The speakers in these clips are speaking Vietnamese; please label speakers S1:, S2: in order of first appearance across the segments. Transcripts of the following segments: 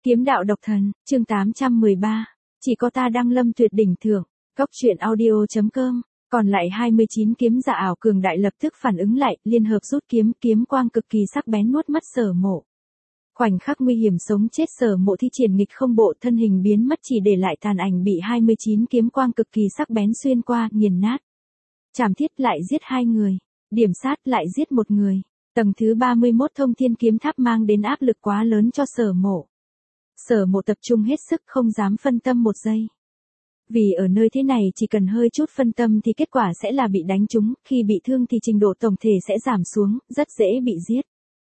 S1: Kiếm đạo độc thần, chương 813. Chỉ có ta đăng lâm tuyệt đỉnh thượng. Cốc truyện audio.com. Còn lại 29 kiếm giả ảo cường đại lập tức phản ứng lại, liên hợp rút kiếm, kiếm quang cực kỳ sắc bén nuốt mất Sở Mộ. Khoảnh khắc nguy hiểm sống chết, Sở Mộ thi triển nghịch không bộ, thân hình biến mất chỉ để lại tàn ảnh bị 29 kiếm quang cực kỳ sắc bén xuyên qua, nghiền nát. Chảm thiết lại giết 2 người, điểm sát lại giết 1 người. Tầng thứ 31 Thông Thiên Kiếm Tháp mang đến áp lực quá lớn cho Sở Mộ. Sở Mộ tập trung hết sức không dám phân tâm một giây. Vì ở nơi thế này chỉ cần hơi chút phân tâm thì kết quả sẽ là bị đánh trúng, khi bị thương thì trình độ tổng thể sẽ giảm xuống, rất dễ bị giết.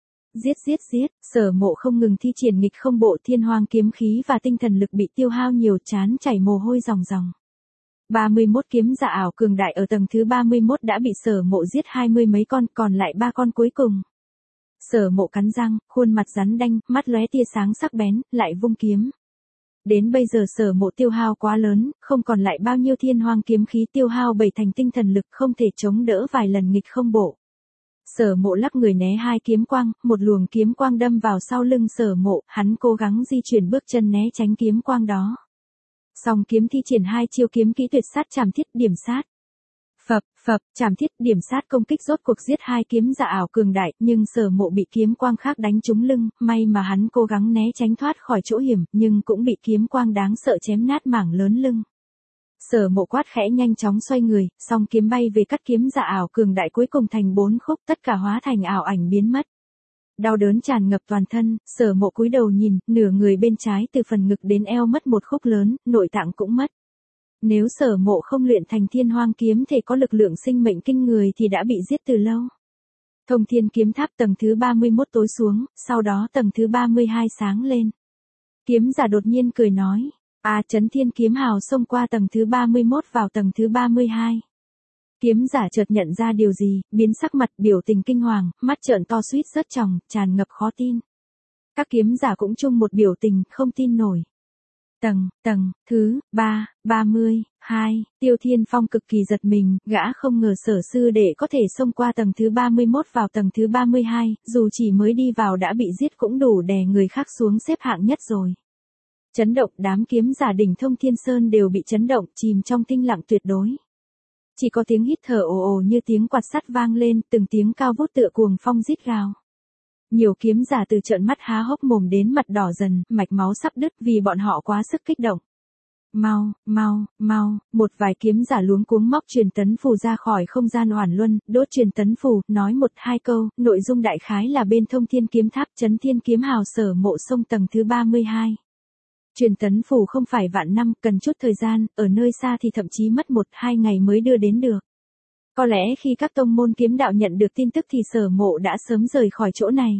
S1: Giết, Sở Mộ không ngừng thi triển nghịch không bộ, thiên hoang kiếm khí và tinh thần lực bị tiêu hao nhiều, trán chảy mồ hôi ròng ròng. 31 kiếm giả ảo cường đại ở tầng thứ 31 đã bị Sở Mộ giết 20 mấy con, còn lại 3 con cuối cùng. Sở Mộ cắn răng, khuôn mặt rắn đanh, mắt lóe tia sáng sắc bén, lại vung kiếm. Đến bây giờ Sở Mộ tiêu hao quá lớn, không còn lại bao nhiêu thiên hoang kiếm khí, tiêu hao 7 thành tinh thần lực, không thể chống đỡ vài lần nghịch không bộ. Sở Mộ lắc người né 2 kiếm quang, một luồng kiếm quang đâm vào sau lưng Sở Mộ, hắn cố gắng di chuyển bước chân né tránh kiếm quang đó. Song kiếm thi triển 2 chiêu kiếm kỹ tuyệt sát chảm thiết điểm sát. Phập, chảm thiết điểm sát công kích rốt cuộc giết 2 kiếm giả ảo cường đại, nhưng Sở Mộ bị kiếm quang khác đánh trúng lưng, may mà hắn cố gắng né tránh thoát khỏi chỗ hiểm, nhưng cũng bị kiếm quang đáng sợ chém nát mảng lớn lưng. Sở Mộ quát khẽ nhanh chóng xoay người, song kiếm bay về cắt kiếm giả ảo cường đại cuối cùng thành 4 khúc, tất cả hóa thành ảo ảnh biến mất. Đau đớn tràn ngập toàn thân, Sở Mộ cúi đầu nhìn, nửa người bên trái từ phần ngực đến eo mất một khúc lớn, nội tạng cũng mất. Nếu Sở Mộ không luyện thành thiên hoang kiếm thể có lực lượng sinh mệnh kinh người thì đã bị giết từ lâu. Thông Thiên Kiếm Tháp tầng thứ 31 tối xuống, sau đó tầng thứ 32 sáng lên. Kiếm giả đột nhiên cười nói, Chấn Thiên Kiếm Hào xông qua tầng thứ 31 vào tầng thứ 32. Kiếm giả chợt nhận ra điều gì, biến sắc mặt, biểu tình kinh hoàng, mắt trợn to suýt rớt tròng, tràn ngập khó tin. Các kiếm giả cũng chung một biểu tình, không tin nổi. Tầng thứ 32, Tiêu Thiên Phong cực kỳ giật mình, gã không ngờ Sở sư đệ có thể xông qua tầng thứ 31 vào tầng thứ 32, dù chỉ mới đi vào đã bị giết cũng đủ đè người khác xuống xếp hạng nhất rồi. Chấn động, đám kiếm giả đỉnh Thông Thiên Sơn đều bị chấn động, chìm trong tinh lặng tuyệt đối. Chỉ có tiếng hít thở ồ ồ như tiếng quạt sắt vang lên, từng tiếng cao vút tựa cuồng phong rít gào. Nhiều kiếm giả từ trợn mắt há hốc mồm đến mặt đỏ dần, mạch máu sắp đứt vì bọn họ quá sức kích động. Mau, một vài kiếm giả luống cuống móc truyền tấn phù ra khỏi không gian oản luân, đốt truyền tấn phù, nói 1-2 câu, nội dung đại khái là bên Thông Thiên Kiếm Tháp Chấn Thiên Kiếm Hào Sở Mộ xông tầng thứ 32. Truyền tấn phù không phải vạn năm, cần chút thời gian, ở nơi xa thì thậm chí mất 1-2 ngày mới đưa đến được. Có lẽ khi các tông môn kiếm đạo nhận được tin tức thì Sở Mộ đã sớm rời khỏi chỗ này.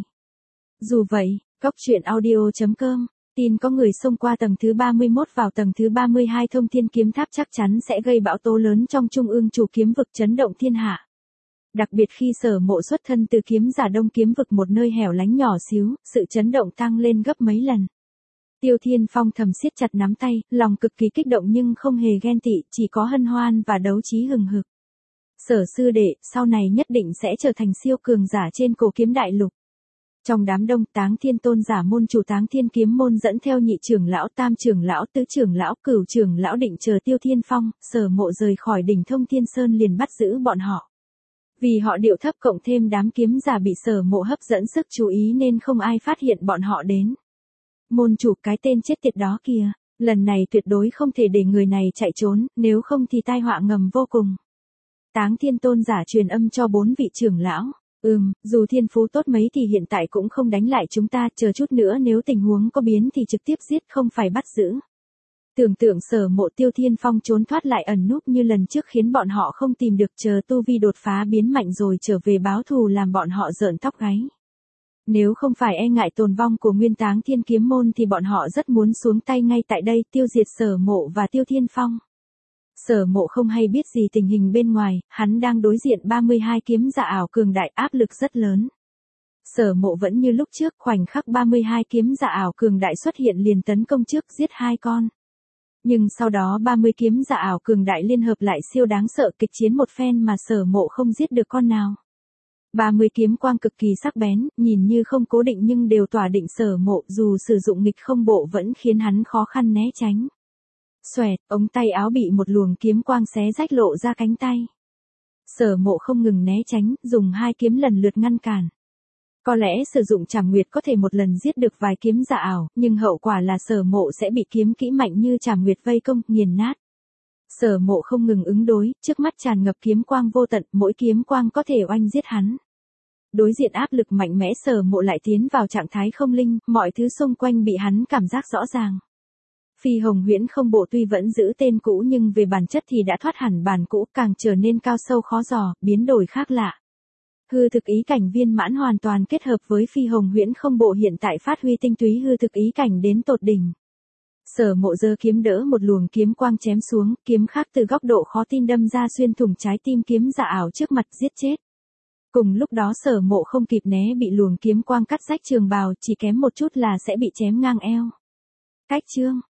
S1: Dù vậy, Cốc truyện audio.com tin có người xông qua tầng thứ 31 vào tầng thứ 32 Thông Thiên Kiếm Tháp chắc chắn sẽ gây bão tố lớn trong trung ương chủ kiếm vực, chấn động thiên hạ. Đặc biệt khi Sở Mộ xuất thân từ kiếm giả đông kiếm vực, một nơi hẻo lánh nhỏ xíu, sự chấn động tăng lên gấp mấy lần. Tiêu Thiên Phong thầm siết chặt nắm tay, lòng cực kỳ kích động nhưng không hề ghen tị, chỉ có hân hoan và đấu trí hừng hực. Sở sư đệ, sau này nhất định sẽ trở thành siêu cường giả trên cổ kiếm đại lục. Trong đám đông, Táng Thiên Tôn giả môn chủ Táng Thiên Kiếm môn dẫn theo nhị trưởng lão, tam trưởng lão, tứ trưởng lão, cửu trưởng lão định chờ Tiêu Thiên Phong, Sở Mộ rời khỏi đỉnh Thông Thiên Sơn liền bắt giữ bọn họ. Vì họ điệu thấp cộng thêm đám kiếm giả bị Sở Mộ hấp dẫn sức chú ý nên không ai phát hiện bọn họ đến. Môn chủ, cái tên chết tiệt đó kìa, lần này tuyệt đối không thể để người này chạy trốn, nếu không thì tai họa ngầm vô cùng. Táng Thiên Tôn giả truyền âm cho 4 vị trưởng lão. Dù thiên phú tốt mấy thì hiện tại cũng không đánh lại chúng ta, chờ chút nữa nếu tình huống có biến thì trực tiếp giết, không phải bắt giữ. Tưởng tượng Sở Mộ Tiêu Thiên Phong trốn thoát lại ẩn núp như lần trước khiến bọn họ không tìm được, chờ tu vi đột phá biến mạnh rồi trở về báo thù làm bọn họ rợn tóc gáy. Nếu không phải e ngại tồn vong của nguyên Táng Thiên Kiếm môn thì bọn họ rất muốn xuống tay ngay tại đây, tiêu diệt Sở Mộ và Tiêu Thiên Phong. Sở Mộ không hay biết gì tình hình bên ngoài, hắn đang đối diện 32 kiếm giả ảo cường đại, áp lực rất lớn. Sở Mộ vẫn như lúc trước, khoảnh khắc 32 kiếm giả ảo cường đại xuất hiện liền tấn công trước, giết 2 con. Nhưng sau đó 30 kiếm giả ảo cường đại liên hợp lại siêu đáng sợ, kịch chiến một phen mà Sở Mộ không giết được con nào. 30 kiếm quang cực kỳ sắc bén, nhìn như không cố định nhưng đều tỏa định Sở Mộ, dù sử dụng nghịch không bộ vẫn khiến hắn khó khăn né tránh. Xoẹt, ống tay áo bị một luồng kiếm quang xé rách lộ ra cánh tay. Sở Mộ không ngừng né tránh, dùng 2 kiếm lần lượt ngăn cản. Có lẽ sử dụng Trảm Nguyệt có thể một lần giết được vài kiếm giả ảo, nhưng hậu quả là Sở Mộ sẽ bị kiếm kỹ mạnh như Trảm Nguyệt vây công, nghiền nát. Sở Mộ không ngừng ứng đối, trước mắt tràn ngập kiếm quang vô tận, mỗi kiếm quang có thể oanh giết hắn. Đối diện áp lực mạnh mẽ, Sở Mộ lại tiến vào trạng thái không linh, mọi thứ xung quanh bị hắn cảm giác rõ ràng. Phi Hồng Huyễn Không Bộ tuy vẫn giữ tên cũ nhưng về bản chất thì đã thoát hẳn bản cũ, càng trở nên cao sâu khó dò, biến đổi khác lạ. Hư thực ý cảnh viên mãn hoàn toàn kết hợp với Phi Hồng Huyễn Không Bộ hiện tại phát huy tinh túy hư thực ý cảnh đến tột đỉnh. Sở Mộ giơ kiếm đỡ một luồng kiếm quang chém xuống, kiếm khác từ góc độ khó tin đâm ra xuyên thủng trái tim kiếm giả ảo trước mặt, giết chết. Cùng lúc đó Sở Mộ không kịp né bị luồng kiếm quang cắt rách trường bào, chỉ kém một chút là sẽ bị chém ngang eo. Cách chương